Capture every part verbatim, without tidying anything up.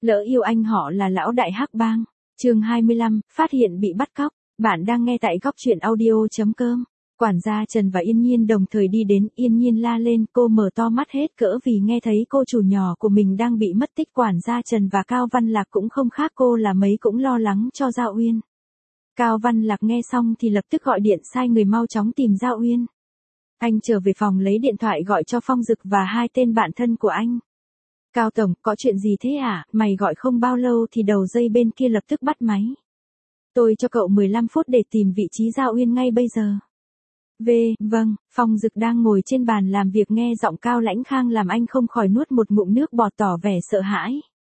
Lỡ yêu anh họ là lão đại hắc bang. Chương hai mươi lăm, phát hiện bị bắt cóc. Bạn đang nghe tại góc truyện audio.com. Quản gia Trần và Yên Nhiên đồng thời đi đến, Yên Nhiên la lên, cô mở to mắt hết cỡ vì nghe thấy cô chủ nhỏ của mình đang bị mất tích. Quản gia Trần và Cao Văn Lạc cũng không khác cô là mấy, cũng lo lắng cho Giao Uyên. Cao Văn Lạc nghe xong thì lập tức gọi điện sai người mau chóng tìm Giao Uyên. Anh trở về phòng lấy điện thoại gọi cho Phong Dực và hai tên bạn thân của anh. Cao Tổng, có chuyện gì thế hả? Mày gọi không bao lâu thì đầu dây bên kia lập tức bắt máy. Tôi cho cậu mười lăm phút để tìm vị trí Giao Uyên ngay bây giờ. V, vâng. Phong Dực đang ngồi trên bàn làm việc nghe giọng Cao Lãnh Khang làm anh không khỏi nuốt một ngụm nước bọt tỏ vẻ sợ hãi.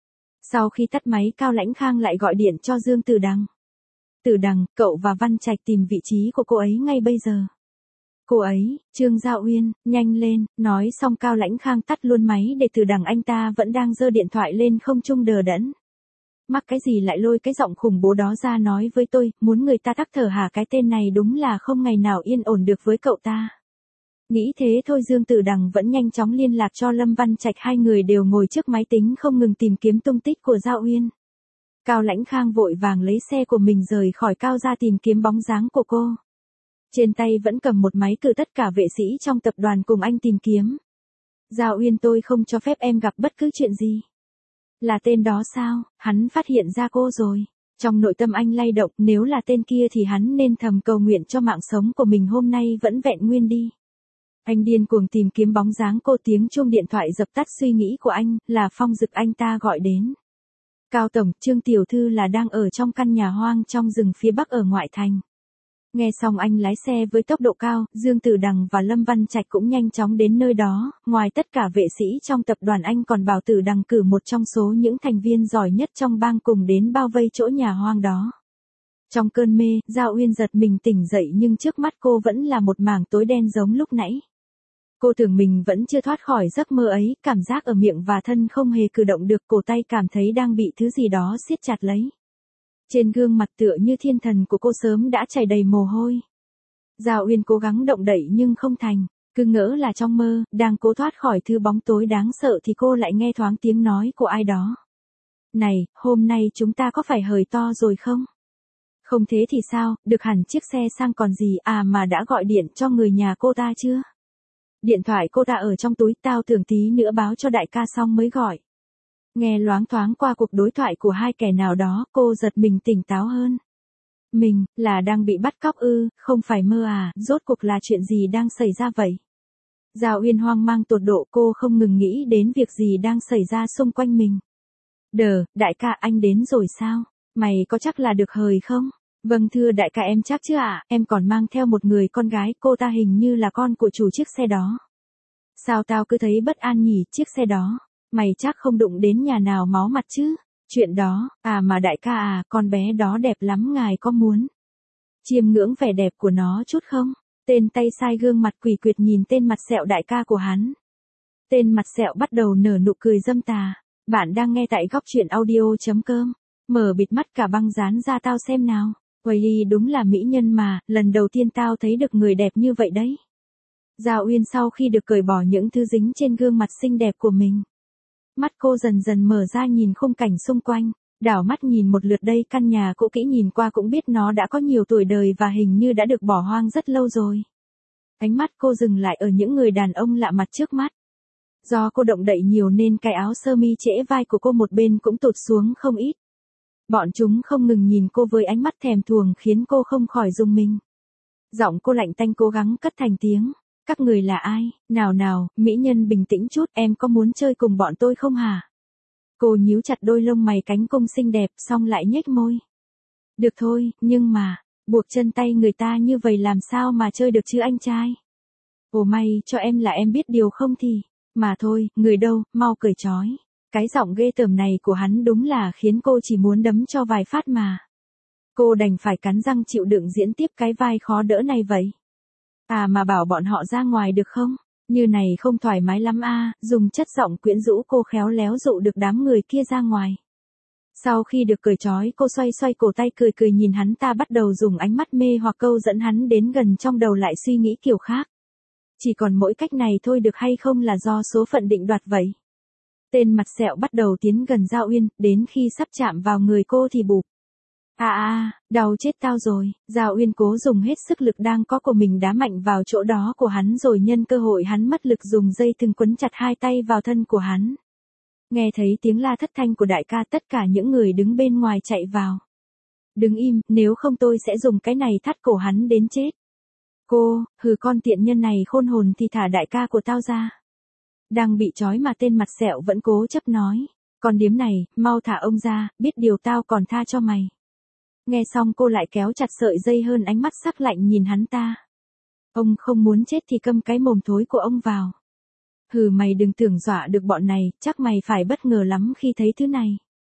Sau khi tắt máy, Cao Lãnh Khang lại gọi điện cho Dương Tử Đằng. Tử Đằng, cậu và Văn Trạch tìm vị trí của cô ấy ngay bây giờ. Cô ấy, Trương Giao Uyên, nhanh lên. Nói xong Cao Lãnh Khang tắt luôn máy để Tử Đằng anh ta vẫn đang giơ điện thoại lên không trung đờ đẫn. Mắc cái gì lại lôi cái giọng khủng bố đó ra nói với tôi, muốn người ta tắc thở hả? Cái tên này đúng là không ngày nào yên ổn được với cậu ta. Nghĩ thế thôi Dương Tử Đằng vẫn nhanh chóng liên lạc cho Lâm Văn Trạch, hai người đều ngồi trước máy tính không ngừng tìm kiếm tung tích của Giao Uyên. Cao Lãnh Khang vội vàng lấy xe của mình rời khỏi Cao gia tìm kiếm bóng dáng của cô. Trên tay vẫn cầm một máy cử tất cả vệ sĩ trong tập đoàn cùng anh tìm kiếm. Giao Uyên, tôi không cho phép em gặp bất cứ chuyện gì. Là tên đó sao? Hắn phát hiện ra cô rồi. Trong nội tâm anh lay động, nếu là tên kia thì hắn nên thầm cầu nguyện cho mạng sống của mình hôm nay vẫn vẹn nguyên đi. Anh điên cuồng tìm kiếm bóng dáng cô, tiếng chuông điện thoại dập tắt suy nghĩ của anh, là Phong Dực anh ta gọi đến. Cao Tổng, Trương Tiểu Thư là đang ở trong căn nhà hoang trong rừng phía bắc ở ngoại thành. Nghe xong anh lái xe với tốc độ cao, Dương Tử Đằng và Lâm Văn Trạch cũng nhanh chóng đến nơi đó, ngoài tất cả vệ sĩ trong tập đoàn anh còn bảo Tử Đằng cử một trong số những thành viên giỏi nhất trong bang cùng đến bao vây chỗ nhà hoang đó. Trong cơn mê, Giao Uyên giật mình tỉnh dậy nhưng trước mắt cô vẫn là một mảng tối đen giống lúc nãy. Cô tưởng mình vẫn chưa thoát khỏi giấc mơ ấy, cảm giác ở miệng và thân không hề cử động được, cổ tay cảm thấy đang bị thứ gì đó siết chặt lấy. Trên gương mặt tựa như thiên thần của cô sớm đã chảy đầy mồ hôi. Giao Uyên cố gắng động đậy nhưng không thành, cứ ngỡ là trong mơ, đang cố thoát khỏi thứ bóng tối đáng sợ thì cô lại nghe thoáng tiếng nói của ai đó. Này, hôm nay chúng ta có phải hời to rồi không? Không thế thì sao, được hẳn chiếc xe sang còn gì, à mà đã gọi điện cho người nhà cô ta chưa? Điện thoại cô ta ở trong túi, tao tưởng tí nữa báo cho đại ca xong mới gọi. Nghe loáng thoáng qua cuộc đối thoại của hai kẻ nào đó, cô giật mình tỉnh táo hơn. Mình, là đang bị bắt cóc ư? Không phải mơ à? Rốt cuộc là chuyện gì đang xảy ra vậy? Giao Uyên hoang mang tột độ, cô không ngừng nghĩ đến việc gì đang xảy ra xung quanh mình. Đờ, đại ca anh đến rồi sao? Mày có chắc là được hời không? Vâng thưa đại ca, em chắc chứ ạ, em còn mang theo một người con gái, cô ta hình như là con của chủ chiếc xe đó. Sao tao cứ thấy bất an nhỉ, chiếc xe đó? Mày chắc không đụng đến nhà nào máu mặt chứ? Chuyện đó, à mà đại ca à, con bé đó đẹp lắm, ngài có muốn chiêm ngưỡng vẻ đẹp của nó chút không? Tên tay sai gương mặt quỷ quyệt nhìn tên mặt sẹo đại ca của hắn. Tên mặt sẹo bắt đầu nở nụ cười dâm tà. Bạn đang nghe tại góc truyện audio.com. Mở bịt mắt cả băng dán ra tao xem nào. Uầy, đúng là mỹ nhân mà, lần đầu tiên tao thấy được người đẹp như vậy đấy. Giao Uyên sau khi được cởi bỏ những thứ dính trên gương mặt xinh đẹp của mình. Mắt cô dần dần mở ra nhìn khung cảnh xung quanh, đảo mắt nhìn một lượt đây, căn nhà cũ kỹ nhìn qua cũng biết nó đã có nhiều tuổi đời và hình như đã được bỏ hoang rất lâu rồi. Ánh mắt cô dừng lại ở những người đàn ông lạ mặt trước mắt. Do cô động đậy nhiều nên cái áo sơ mi trễ vai của cô một bên cũng tụt xuống không ít. Bọn chúng không ngừng nhìn cô với ánh mắt thèm thuồng khiến cô không khỏi rùng mình. Giọng cô lạnh tanh cố gắng cất thành tiếng. Các người là ai? Nào nào, mỹ nhân bình tĩnh chút, em có muốn chơi cùng bọn tôi không hả? Cô nhíu chặt đôi lông mày cánh cung xinh đẹp, xong lại nhếch môi. Được thôi, nhưng mà, buộc chân tay người ta như vậy làm sao mà chơi được chứ anh trai? Ồ may cho em là em biết điều không thì, mà thôi, người đâu, mau cởi trói. Cái giọng ghê tởm này của hắn đúng là khiến cô chỉ muốn đấm cho vài phát mà. Cô đành phải cắn răng chịu đựng diễn tiếp cái vai khó đỡ này vậy. À mà bảo bọn họ ra ngoài được không? Như này không thoải mái lắm a. Dùng chất giọng quyến rũ cô khéo léo dụ được đám người kia ra ngoài. Sau khi được cởi trói, cô xoay xoay cổ tay cười cười nhìn hắn ta, bắt đầu dùng ánh mắt mê hoặc câu dẫn hắn đến gần, trong đầu lại suy nghĩ kiểu khác. Chỉ còn mỗi cách này thôi, được hay không là do số phận định đoạt vậy. Tên mặt sẹo bắt đầu tiến gần Giao Uyên, đến khi sắp chạm vào người cô thì bụp. À à, đau chết tao rồi. Giao Uyên cố dùng hết sức lực đang có của mình đá mạnh vào chỗ đó của hắn rồi nhân cơ hội hắn mất lực dùng dây thừng quấn chặt hai tay vào thân của hắn. Nghe thấy tiếng la thất thanh của đại ca, tất cả những người đứng bên ngoài chạy vào. Đứng im, nếu không tôi sẽ dùng cái này thắt cổ hắn đến chết. Cô, hừ, con tiện nhân này khôn hồn thì thả đại ca của tao ra. Đang bị trói mà tên mặt sẹo vẫn cố chấp nói. Con điếm này, mau thả ông ra, biết điều tao còn tha cho mày. Nghe xong cô lại kéo chặt sợi dây hơn, ánh mắt sắc lạnh nhìn hắn ta. Ông không muốn chết thì câm cái mồm thối của ông vào. Hừ, mày đừng tưởng dọa được bọn này, chắc mày phải bất ngờ lắm khi thấy thứ này.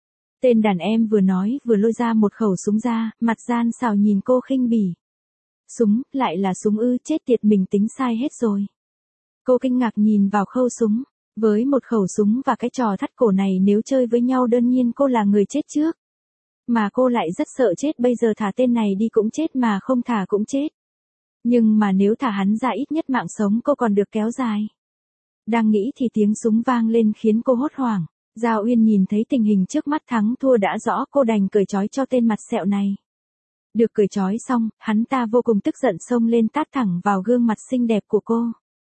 Tên đàn em vừa nói vừa lôi ra một khẩu súng ra, mặt gian xào nhìn cô khinh bỉ. Súng, lại là súng ư, chết tiệt, mình tính sai hết rồi. Cô kinh ngạc nhìn vào khẩu súng. Với một khẩu súng và cái trò thắt cổ này nếu chơi với nhau đương nhiên cô là người chết trước. Mà cô lại rất sợ chết, bây giờ thả tên này đi cũng chết mà không thả cũng chết. Nhưng mà nếu thả hắn ra ít nhất mạng sống cô còn được kéo dài. Đang nghĩ thì tiếng súng vang lên khiến cô hốt hoảng. Giao Uyên nhìn thấy tình hình trước mắt thắng thua đã rõ, cô đành cởi trói cho tên mặt sẹo này. Được cởi trói xong, hắn ta vô cùng tức giận xông lên tát thẳng vào gương mặt xinh đẹp của cô.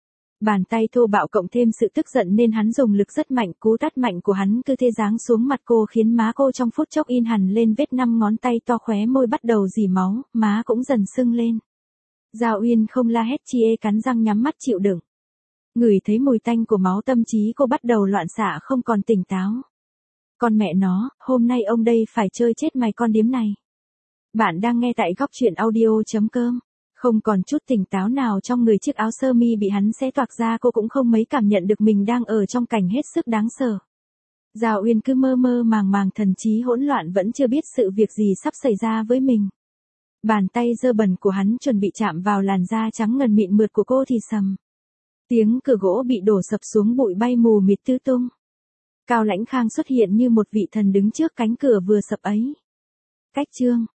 Bàn tay thô bạo cộng thêm sự tức giận nên hắn dùng lực rất mạnh, cú tát mạnh của hắn cứ thế giáng xuống mặt cô khiến má cô trong phút chốc in hẳn lên vết năm ngón tay to, khóe môi bắt đầu rỉ máu, má cũng dần sưng lên. Giao Uyên không la hét chi ê, cắn răng nhắm mắt chịu đựng. Ngửi thấy mùi tanh của máu, tâm trí cô bắt đầu loạn xạ không còn tỉnh táo. Con mẹ nó, hôm nay ông đây phải chơi chết mày con điếm này. Bạn đang nghe tại góc truyện audio chấm com. Không còn chút tỉnh táo nào trong người, chiếc áo sơ mi bị hắn xé toạc ra, cô cũng không mấy cảm nhận được mình đang ở trong cảnh hết sức đáng sợ. Giao Uyên cứ mơ mơ màng màng, thần trí hỗn loạn, vẫn chưa biết sự việc gì sắp xảy ra với mình. Bàn tay dơ bẩn của hắn chuẩn bị chạm vào làn da trắng ngần mịn mượt của cô thì sầm. Tiếng cửa gỗ bị đổ sập xuống, bụi bay mù mịt tứ tung. Cao Lãnh Khang xuất hiện như một vị thần đứng trước cánh cửa vừa sập ấy. Cách chương